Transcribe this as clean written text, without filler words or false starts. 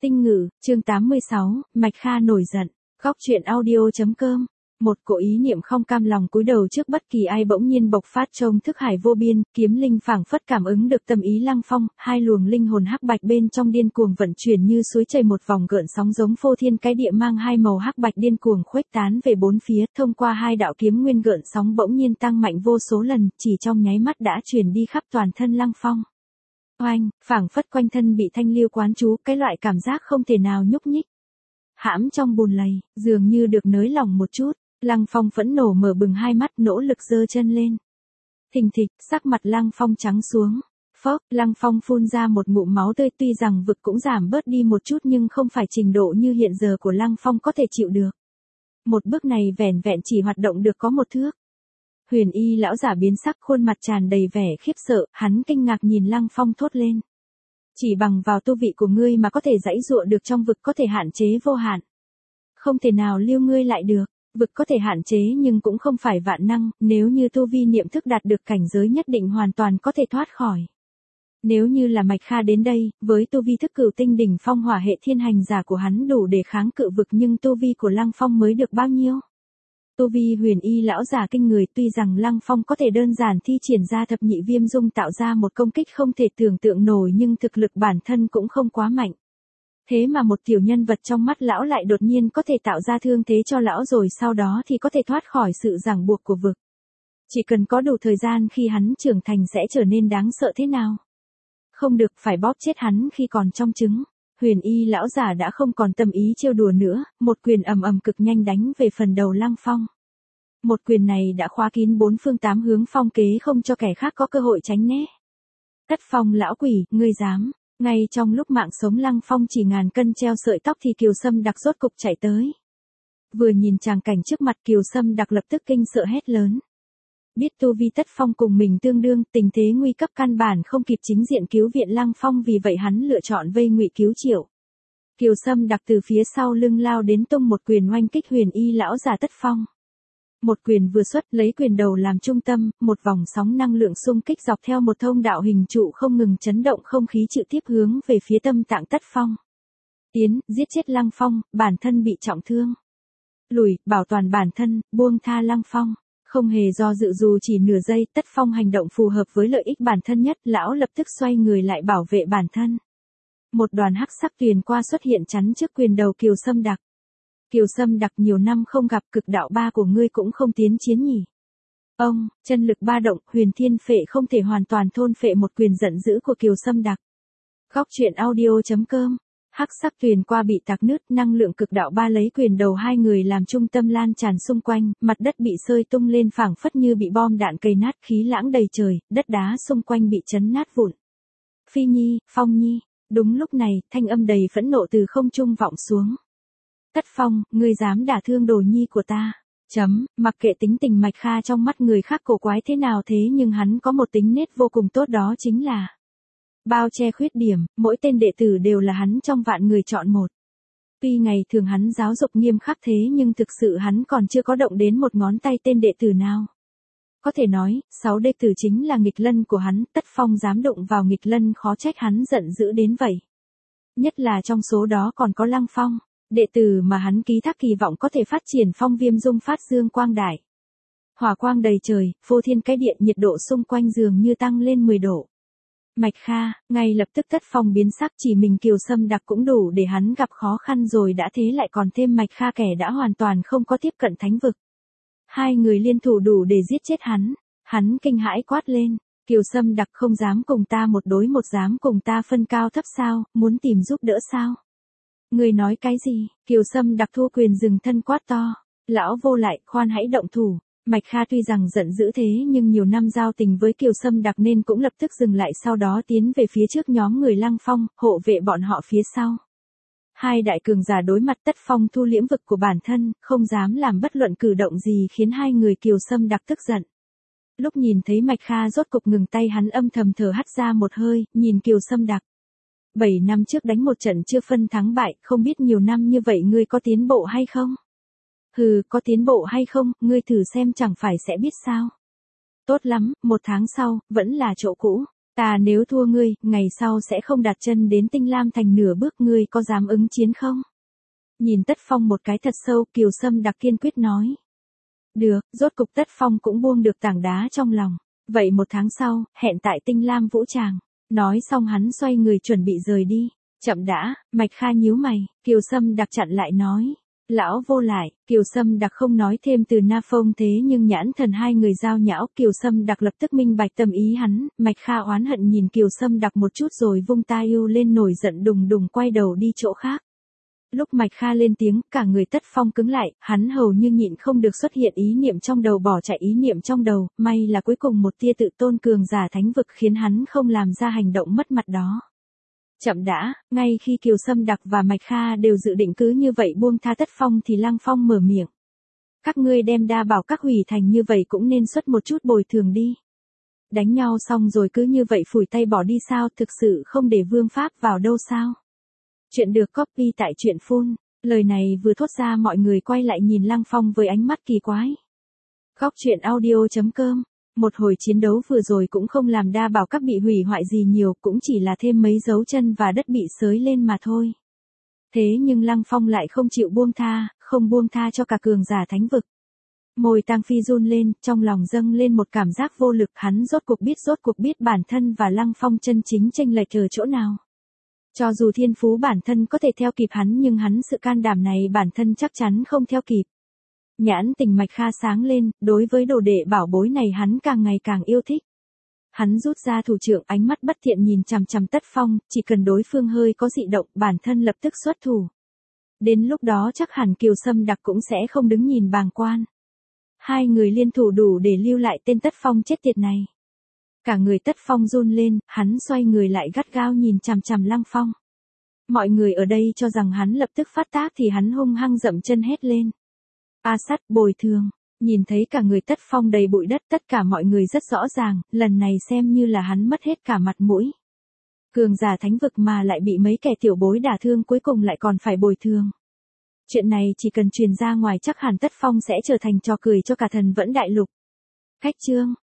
Tinh ngữ, chương 86, Mạch Kha nổi giận. Góc truyện audio.com. Một cỗ ý niệm không cam lòng cúi đầu trước bất kỳ ai bỗng nhiên bộc phát trong thức hải vô biên, kiếm linh phảng phất cảm ứng được tâm ý Lăng Phong, hai luồng linh hồn hắc bạch bên trong điên cuồng vận chuyển như suối chảy một vòng gợn sóng giống phô thiên cái địa mang hai màu hắc bạch điên cuồng khuếch tán về bốn phía, thông qua hai đạo kiếm nguyên gợn sóng bỗng nhiên tăng mạnh vô số lần, chỉ trong nháy mắt đã truyền đi khắp toàn thân Lăng Phong. Oanh, phảng phất quanh thân bị thanh liêu quán trú, cái loại cảm giác không thể nào nhúc nhích. Hãm trong bùn lầy, dường như được nới lỏng một chút, Lăng Phong phẫn nộ mở bừng hai mắt, nỗ lực giơ chân lên. Thình thịch, sắc mặt Lăng Phong trắng xuống. Phốc, Lăng Phong phun ra một ngụm máu tươi, tuy rằng vực cũng giảm bớt đi một chút nhưng không phải trình độ như hiện giờ của Lăng Phong có thể chịu được. Một bước này vẻn vẹn chỉ hoạt động được có một thước. Huyền Y lão giả biến sắc, khuôn mặt tràn đầy vẻ khiếp sợ, hắn kinh ngạc nhìn Lăng Phong thốt lên. Chỉ bằng vào tu vị của ngươi mà có thể giãy giụa được trong vực, có thể hạn chế vô hạn. Không thể nào lưu ngươi lại được, vực có thể hạn chế nhưng cũng không phải vạn năng, nếu như tu vi niệm thức đạt được cảnh giới nhất định hoàn toàn có thể thoát khỏi. Nếu như là Mạch Kha đến đây, với tu vi thức cửu tinh đỉnh phong hỏa hệ thiên hành giả của hắn đủ để kháng cự vực, nhưng tu vi của Lăng Phong mới được bao nhiêu? Tu vi Huyền Y lão giả kinh người, tuy rằng Lăng Phong có thể đơn giản thi triển ra thập nhị viêm dung tạo ra một công kích không thể tưởng tượng nổi nhưng thực lực bản thân cũng không quá mạnh. Thế mà một tiểu nhân vật trong mắt lão lại đột nhiên có thể tạo ra thương thế cho lão rồi sau đó thì có thể thoát khỏi sự ràng buộc của vực. Chỉ cần có đủ thời gian khi hắn trưởng thành sẽ trở nên đáng sợ thế nào? Không được, phải bóp chết hắn khi còn trong trứng. Huyền Y lão giả đã không còn tâm ý trêu đùa nữa, một quyền ầm ầm cực nhanh đánh về phần đầu Lăng Phong. Một quyền này đã khóa kín bốn phương tám hướng phong kế, không cho kẻ khác có cơ hội tránh né. Tất Phong lão quỷ, ngươi dám? Ngay trong lúc mạng sống Lăng Phong chỉ ngàn cân treo sợi tóc thì Kiều Sâm Đặc rốt cục chạy tới. Vừa nhìn tràng cảnh trước mặt, Kiều Sâm Đặc lập tức kinh sợ hét lớn. Biết tu vi Tất Phong cùng mình tương đương, tình thế nguy cấp căn bản không kịp chính diện cứu viện Lăng Phong, vì vậy hắn lựa chọn vây ngụy cứu triệu. Kiều Sâm Đặc từ phía sau lưng lao đến tung một quyền oanh kích Huyền Y lão giả Tất Phong. Một quyền vừa xuất, lấy quyền đầu làm trung tâm, một vòng sóng năng lượng xung kích dọc theo một thông đạo hình trụ không ngừng chấn động không khí, trực tiếp hướng về phía tâm tạng Tất Phong. Tiến, giết chết Lăng Phong, bản thân bị trọng thương. Lùi, bảo toàn bản thân, buông tha Lăng Phong. Không hề do dự dù chỉ nửa giây, Tất Phong hành động phù hợp với lợi ích bản thân nhất, lão lập tức xoay người lại bảo vệ bản thân. Một đoàn hắc sắc tuyền qua xuất hiện chắn trước quyền đầu Kiều Sâm Đặc. Kiều Sâm Đặc, nhiều năm không gặp, cực đạo ba của ngươi cũng không tiến chiến nhỉ? Ông, chân lực ba động, Huyền Thiên Phệ không thể hoàn toàn thôn phệ một quyền giận dữ của Kiều Sâm Đặc. Góc truyện audio.com. Hắc sắc tuyền qua bị tạc nứt, năng lượng cực đạo ba lấy quyền đầu hai người làm trung tâm lan tràn xung quanh, mặt đất bị sơi tung lên phảng phất như bị bom đạn cày nát, khí lãng đầy trời, đất đá xung quanh bị chấn nát vụn. Phi Nhi, Phong Nhi. Đúng lúc này, thanh âm đầy phẫn nộ từ không trung vọng xuống. Tất Phong, ngươi dám đả thương đồ nhi của ta. Mặc kệ tính tình Mạch Kha trong mắt người khác cổ quái thế nào thế nhưng hắn có một tính nết vô cùng tốt, đó chính là bao che khuyết điểm, mỗi tên đệ tử đều là hắn trong vạn người chọn một. Tuy ngày thường hắn giáo dục nghiêm khắc thế nhưng thực sự hắn còn chưa có động đến một ngón tay tên đệ tử nào. Có thể nói, 6 đệ tử chính là nghịch lân của hắn, Tất Phong dám đụng vào nghịch lân khó trách hắn giận dữ đến vậy. Nhất là trong số đó còn có Lăng Phong, đệ tử mà hắn ký thác kỳ vọng có thể phát triển phong viêm dung phát dương quang đại. Hỏa quang đầy trời, phô thiên cái địa, nhiệt độ xung quanh dường như tăng lên 10 độ. Mạch Kha, ngay lập tức Tất Phong biến sắc, chỉ mình Kiều Sâm Đặc cũng đủ để hắn gặp khó khăn rồi, đã thế lại còn thêm Mạch Kha kẻ đã hoàn toàn không có tiếp cận thánh vực. Hai người liên thủ đủ để giết chết hắn. Hắn kinh hãi quát lên, Kiều Sâm Đặc, không dám cùng ta một đối một, dám cùng ta phân cao thấp sao, muốn tìm giúp đỡ sao? Người nói cái gì? Kiều Sâm Đặc thu quyền dừng thân quát to. Lão vô lại, khoan hãy động thủ. Mạch Kha tuy rằng giận dữ thế nhưng nhiều năm giao tình với Kiều Sâm Đặc nên cũng lập tức dừng lại, sau đó tiến về phía trước nhóm người Lăng Phong, hộ vệ bọn họ phía sau. Hai đại cường giả đối mặt, Tất Phong thu liễm vực của bản thân, không dám làm bất luận cử động gì khiến hai người Kiều Sâm Đặc tức giận. Lúc nhìn thấy Mạch Kha rốt cục ngừng tay, hắn âm thầm thở hắt ra một hơi, nhìn Kiều Sâm Đặc. 7 năm trước đánh một trận chưa phân thắng bại, không biết nhiều năm như vậy ngươi có tiến bộ hay không? Hừ, có tiến bộ hay không, ngươi thử xem chẳng phải sẽ biết sao. Tốt lắm, 1 tháng sau, vẫn là chỗ cũ. Ta nếu thua ngươi, ngày sau sẽ không đặt chân đến Tinh Lam Thành nửa bước, ngươi có dám ứng chiến không? Nhìn Tất Phong một cái thật sâu, Kiều Sâm Đặc kiên quyết nói. Được, rốt cục Tất Phong cũng buông được tảng đá trong lòng. Vậy 1 tháng sau, hẹn tại Tinh Lam Vũ Tràng. Nói xong hắn xoay người chuẩn bị rời đi. Chậm đã, Mạch Kha nhíu mày, Kiều Sâm Đặc chặn lại nói. Lão vô lại, Kiều Sâm Đặc không nói thêm từ Na Phong, thế nhưng nhãn thần hai người giao nhão, Kiều Sâm Đặc lập tức minh bạch tâm ý hắn. Mạch Kha oán hận nhìn Kiều Sâm Đặc một chút rồi vung tay yêu lên, nổi giận đùng đùng quay đầu đi chỗ khác. Lúc Mạch Kha lên tiếng, cả người Tất Phong cứng lại, hắn hầu như nhịn không được xuất hiện ý niệm trong đầu, bỏ chạy ý niệm trong đầu, may là cuối cùng một tia tự tôn cường giả thánh vực khiến hắn không làm ra hành động mất mặt đó. Chậm đã, ngay khi Kiều Sâm Đặc và Mạch Kha đều dự định cứ như vậy buông tha Tất Phong thì Lăng Phong mở miệng. Các ngươi đem đa bảo các hủy thành như vậy cũng nên xuất một chút bồi thường đi. Đánh nhau xong rồi cứ như vậy phủi tay bỏ đi sao, thực sự không để vương pháp vào đâu sao? Chuyện được copy tại truyện phun. Lời này vừa thốt ra mọi người quay lại nhìn Lăng Phong với ánh mắt kỳ quái. Góc truyện audio.com. Một hồi chiến đấu vừa rồi cũng không làm đa bảo các bị hủy hoại gì nhiều, cũng chỉ là thêm mấy dấu chân và đất bị xới lên mà thôi. Thế nhưng Lăng Phong lại không chịu buông tha, không buông tha cho cả cường giả thánh vực. Môi Tang Phi run lên, trong lòng dâng lên một cảm giác vô lực, hắn rốt cuộc biết bản thân và Lăng Phong chân chính chênh lệch ở chỗ nào. Cho dù thiên phú bản thân có thể theo kịp hắn nhưng hắn sự can đảm này bản thân chắc chắn không theo kịp. Nhãn tình Mạch Kha sáng lên, đối với đồ đệ bảo bối này hắn càng ngày càng yêu thích. Hắn rút ra thủ trưởng, ánh mắt bất thiện nhìn chằm chằm Tất Phong, chỉ cần đối phương hơi có dị động, bản thân lập tức xuất thủ. Đến lúc đó chắc hẳn Kiều Sâm Đặc cũng sẽ không đứng nhìn bàng quan. Hai người liên thủ đủ để lưu lại tên Tất Phong chết tiệt này. Cả người Tất Phong run lên, hắn xoay người lại gắt gao nhìn chằm chằm Lăng Phong. Mọi người ở đây cho rằng hắn lập tức phát tác thì hắn hung hăng dậm chân hét lên. A Sắt, bồi thường. Nhìn thấy cả người Tất Phong đầy bụi đất, tất cả mọi người rất rõ ràng, lần này xem như là hắn mất hết cả mặt mũi. Cường giả thánh vực mà lại bị mấy kẻ tiểu bối đả thương, cuối cùng lại còn phải bồi thường. Chuyện này chỉ cần truyền ra ngoài chắc hẳn Tất Phong sẽ trở thành trò cười cho cả Thần Vẫn Đại Lục. Khách chương